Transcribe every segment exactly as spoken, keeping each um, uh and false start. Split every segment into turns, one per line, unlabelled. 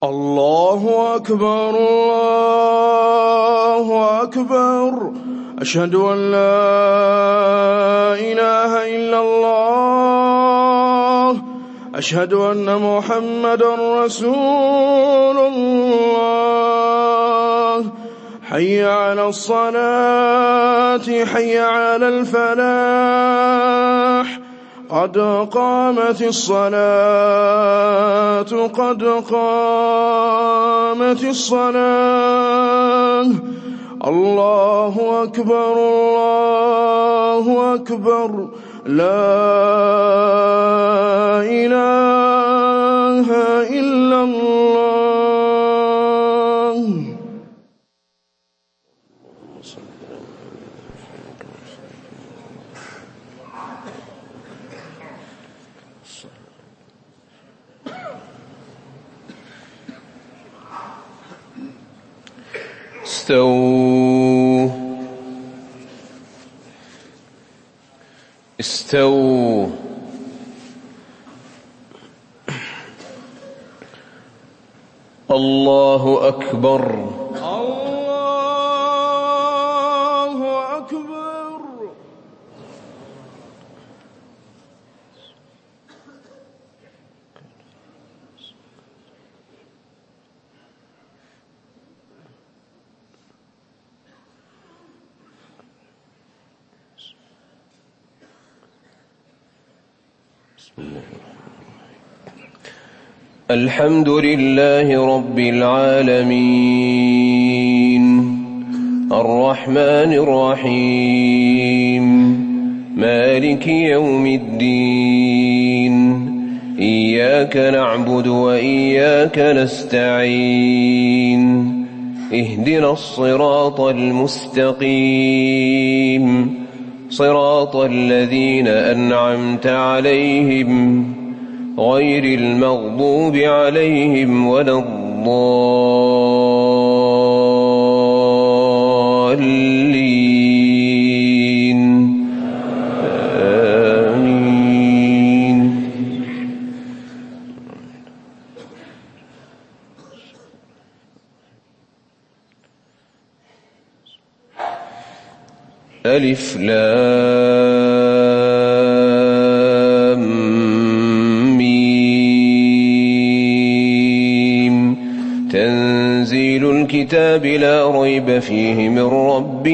الله أكبر الله أكبر أشهد أن لا إله إلا الله أشهد أن محمدا رسول الله حي على الصلاة حي على الفلاح قد قامت الصلاة قد قامت الصلاة الله أكبر الله أكبر لا إله إلا الله.
استووا استووا الله أكبر
الله أكبر.
الحمد لله رب العالمين الرحمن الرحيم مالك يوم الدين إياك نعبد وإياك نستعين اهدنا الصراط المستقيم صراط الذين أنعمت عليهم غير المغضوب عليهم ولا الضالين آمين. ألف لام تنزيل الكتاب لا ريب فيه من رب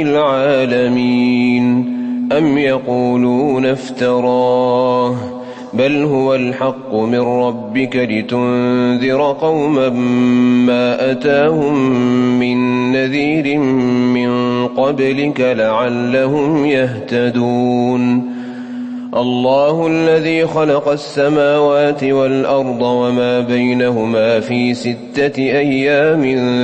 العالمين أم يقولون افتراه بل هو الحق من ربك لتنذر قوما ما أتاهم من نذير من قبلك لعلهم يهتدون. الله الذي خلق السماوات والأرض وما بينهما في ستة أيام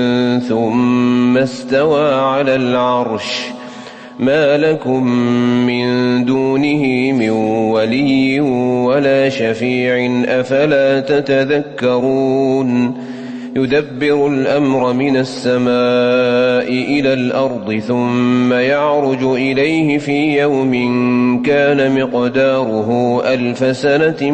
ثم استوى على العرش ما لكم من دونه من ولي ولا شفيع أفلا تتذكرون. يدبر الأمر من السماء إلى الأرض ثم يعرج إليه في يوم كان مقداره ألف سنة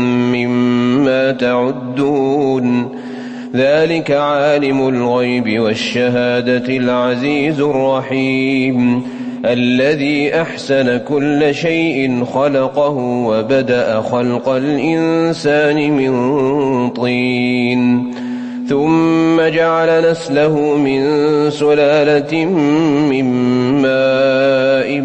مما تعدون. ذلك عالم الغيب والشهادة العزيز الرحيم الذي أحسن كل شيء خلقه وبدأ خلق الإنسان من طين ثم جعل نسله من سلالة من ماء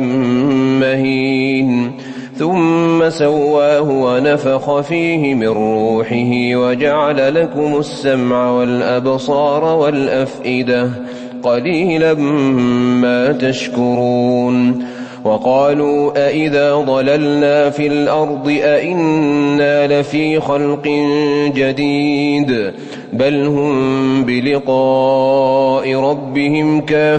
مهين ثم سواه ونفخ فيه من روحه وجعل لكم السمع والأبصار والأفئدة قليلا ما تشكرون. وقالوا أئذا ضللنا في الأرض أئنا لفي خلق جديد بل هم بلقاء ربهم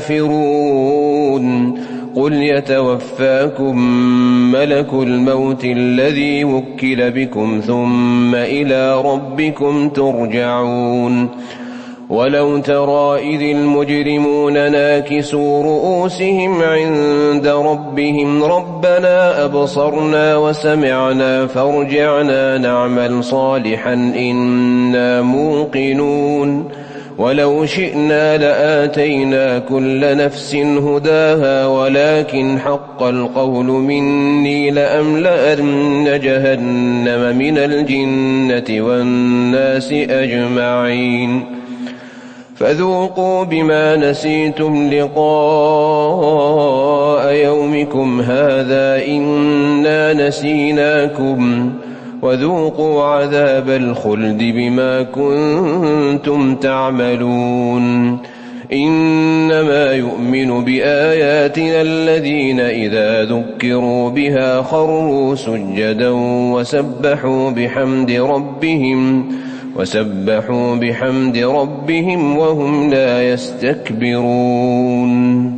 كافرون. قل يتوفاكم ملك الموت الذي وكل بكم ثم إلى ربكم ترجعون. ولو ترى إذ المجرمون ناكسوا رؤوسهم عند ربهم ربنا أبصرنا وسمعنا فارجعنا نعمل صالحا إنا موقنون ولو شئنا لآتينا كل نفس هداها ولكن حق القول مني لأملأن جهنم من الجنة والناس أجمعين فذوقوا بما نسيتم لقاء يومكم هذا إنا نسيناكم وذوقوا عذاب الخلد بما كنتم تعملون إنما يؤمن بآياتنا الذين إذا ذكروا بها خروا سجدا وسبحوا بحمد ربهم وسبحوا بحمد ربهم وهم لا يستكبرون.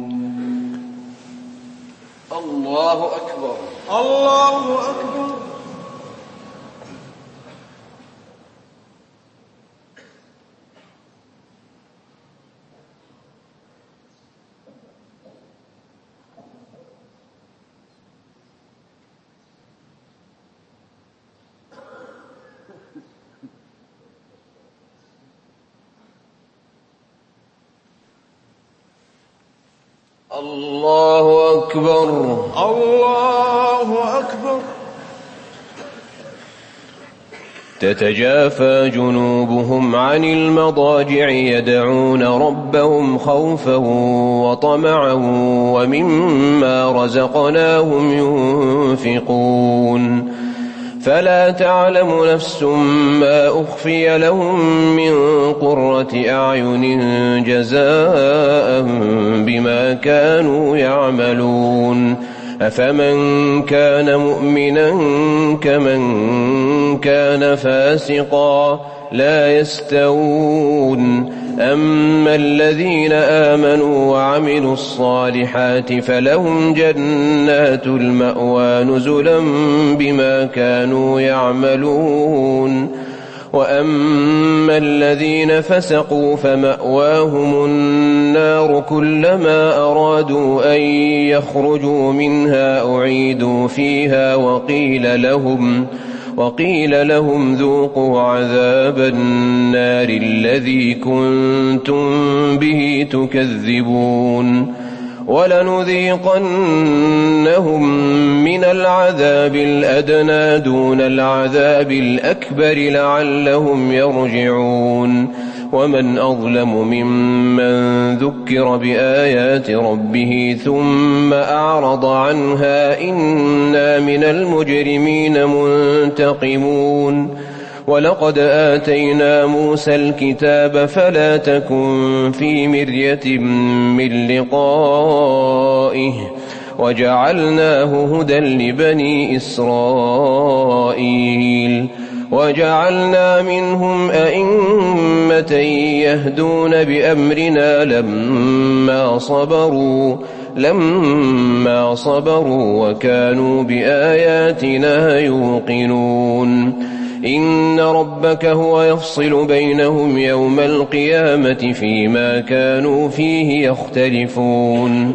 الله أكبر
الله أكبر.
الله أكبر
الله أكبر.
تتجافى جنوبهم عن المضاجع يدعون ربهم خوفا وطمعا ومما رزقناهم ينفقون فلا تعلم نفس ما أخفي لهم من قرة أعين جزاء بما كانوا يعملون أفمن كان مؤمنا كمن كان فاسقا لا يستوون أما الذين آمنوا وعملوا الصالحات فلهم جنات المأوى نزلا بما كانوا يعملون وأما الذين فسقوا فمأواهم النار كلما أرادوا أن يخرجوا منها أعيدوا فيها وقيل لهم وقيل لهم ذوقوا عذاب النار الذي كنتم به تكذبون ولنذيقنهم من العذاب الأدنى دون العذاب الأكبر لعلهم يرجعون ومن أظلم ممن ذكر بآيات ربه ثم أعرض عنها إنا من المجرمين منتقمون ولقد آتينا موسى الكتاب فلا تكن في مرية من لقائه وجعلناه هدى لبني إسرائيل وجعلنا منهم أئمة يهدون بأمرنا لما صبروا لما صبروا وكانوا بآياتنا يوقنون إن ربك هو يفصل بينهم يوم القيامة فيما كانوا فيه يختلفون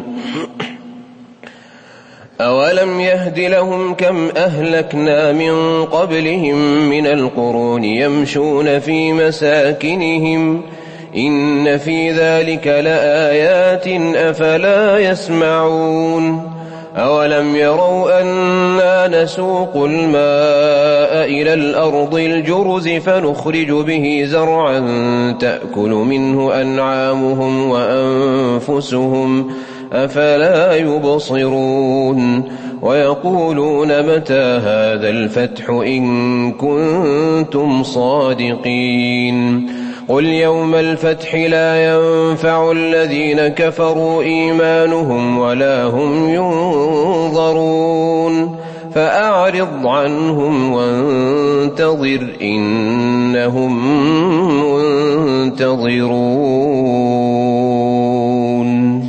أولم يهد لهم كم أهلكنا من قبلهم من القرون يمشون في مساكنهم إن في ذلك لآيات أفلا يسمعون أولم يروا أنا نسوق الماء إلى الأرض الجرز فنخرج به زرعا تأكل منه أنعامهم وأنفسهم أفلا يبصرون ويقولون متى هذا الفتح إن كنتم صادقين قل يوم الفتح لا ينفع الذين كفروا إيمانهم ولا هم ينظرون فأعرض عنهم وانتظر إنهم منتظرون.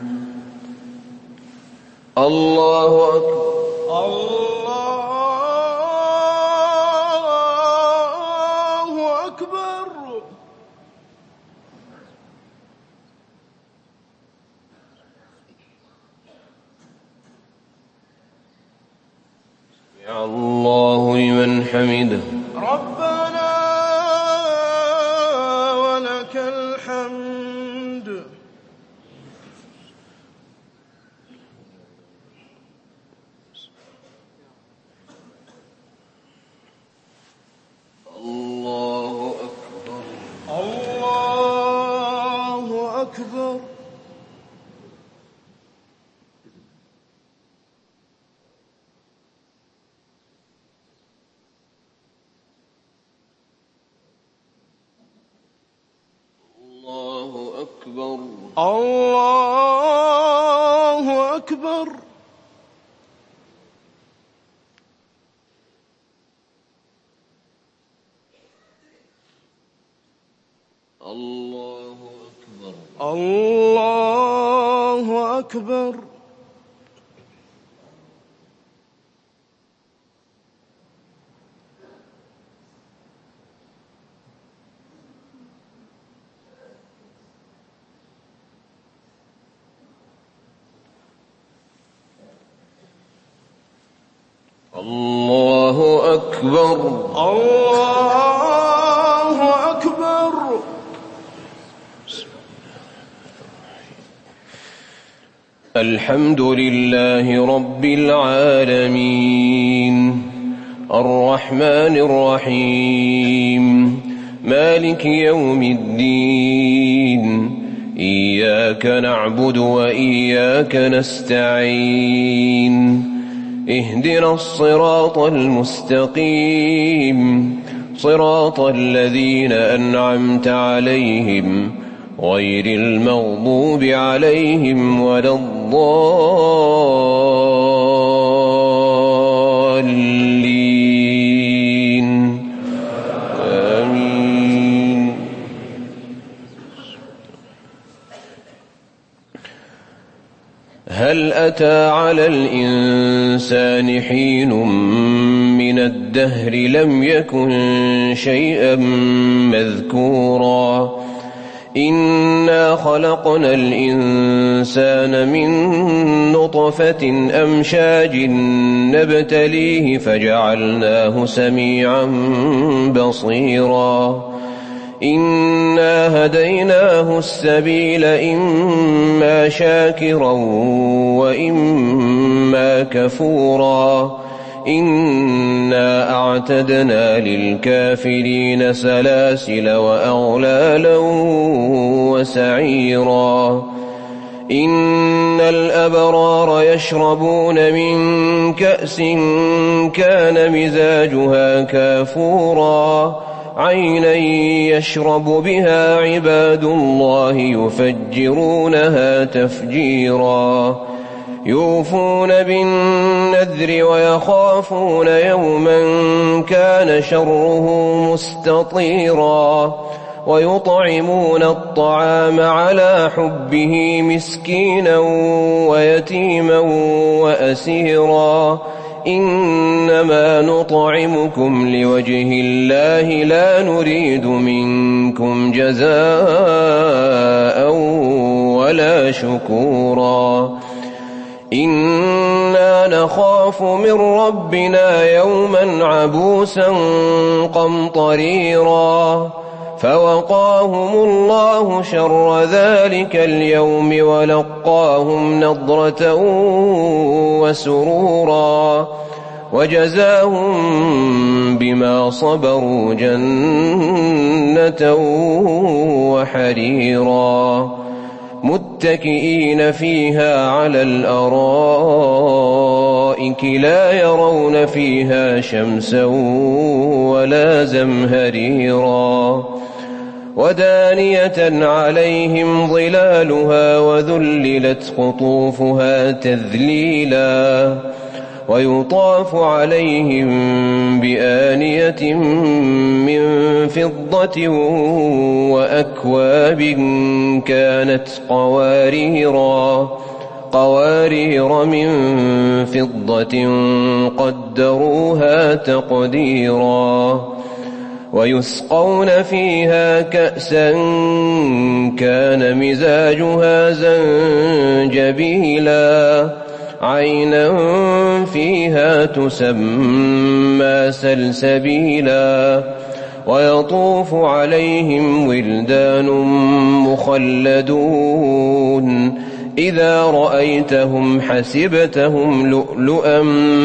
الله أكبر.
الله أكبر.
سمع الله لمن حمده.
ربنا ولك الحمد.
الله أكبر.
الله أكبر.
الله أكبر.
الله أكبر.
الله أكبر.
الله أكبر.
الله أكبر.
الله أكبر.
الحمد لله رب العالمين الرحمن الرحيم مالك يوم الدين إياك نعبد وإياك نستعين اهدنا الصراط المستقيم صراط الذين أنعمت عليهم غير المغضوب عليهم ولا الضالين آمين. هل أتى على الإنسان حين من الدهر لم يكن شيئا مذكورا إنا خلقنا الإنسان من نطفة أمشاج نبتليه فجعلناه سميعا بصيرا إنا هديناه السبيل إما شاكرا وإما كفورا إنا أعتدنا للكافرين سلاسل وأغلالا وسعيرا إن الأبرار يشربون من كأس كان مزاجها كافورا عينا يشرب بها عباد الله يفجرونها تفجيرا يوفون بالنذر ويخافون يوما كان شره مستطيرا ويطعمون الطعام على حبه مسكينا ويتيما وأسيرا إنما نطعمكم لوجه الله لا نريد منكم جزاء ولا شكورا إنا نخاف من ربنا يوما عبوسا قمطريرا فوقاهم الله شر ذلك اليوم ولقاهم نضرة وسرورا وجزاهم بما صبروا جنة وحريرا متكئين فيها على الأرائك لا يرون فيها شمسا ولا زمهريرا ودانية عليهم ظلالها وذللت قطوفها تذليلا ويطاف عليهم بآنية من فضة وأكواب كانت قواريرا قوارير من فضة قدروها تقديرا ويسقون فيها كأسا كان مزاجها زنجبيلا عينا فيها تسمى سلسبيلا ويطوف عليهم ولدان مخلدون إذا رأيتهم حسبتهم لؤلؤا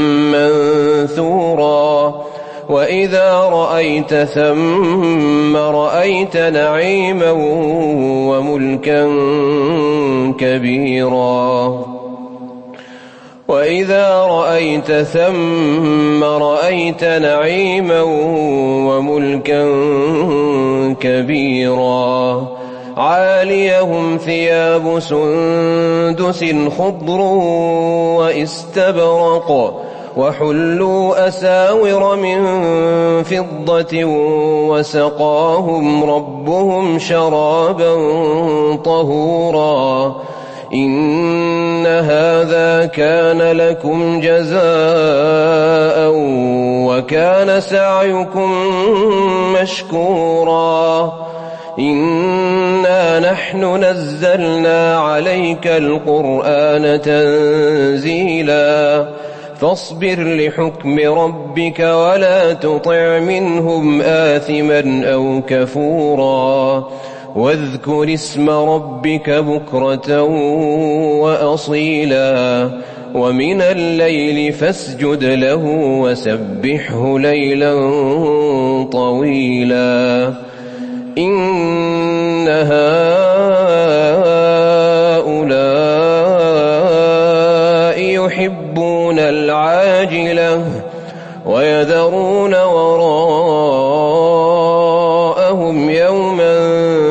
منثورا وإذا رأيت ثم رأيت نعيما وملكا كبيرا وإذا رأيت ثم رأيت نعيما وملكا كبيرا عاليهم ثياب سندس خضر واستبرق وحلوا أساور من فضة وسقاهم ربهم شرابا طهورا إن هذا كان لكم جزاء وكان سعيكم مشكورا إنا نحن نزلنا عليك القرآن تنزيلا فاصبر لحكم ربك ولا تطع منهم آثما أو كفورا واذكر اسم ربك بكرة وأصيلا ومن الليل فاسجد له وسبحه ليلا طويلا إن هؤلاء يحبون العاجلة ويذرون وراءهم يوما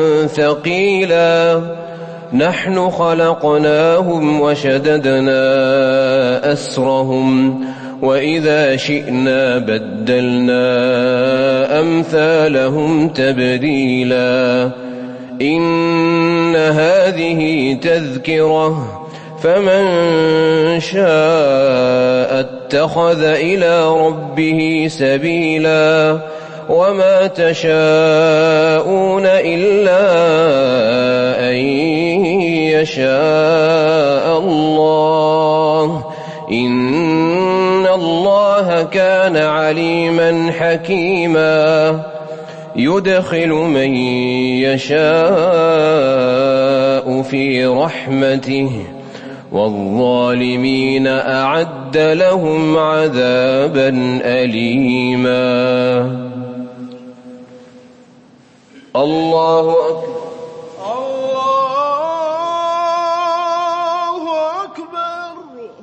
ثقيلا نحن خلقناهم وشددنا أسرهم وإذا شئنا بدلنا أمثالهم تبديلا إن هذه تذكرة فمن شاء اتخذ إلى ربه سبيلا وما تشاءون إلا أن يشاء الله إن الله كان عليما حكيما يدخل من يشاء في رحمته والظالمين أعد لهم عذابا أليما الله أكبر
الله أكبر.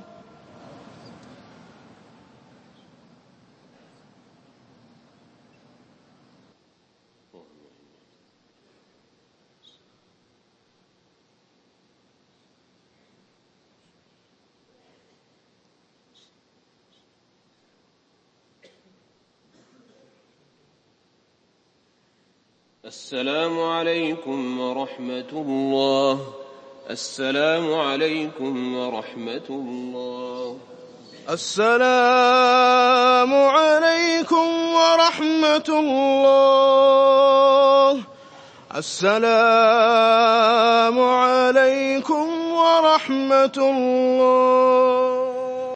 السلام عليكم ورحمة الله. السلام عليكم ورحمة الله.
السلام عليكم ورحمة الله. السلام عليكم ورحمة الله.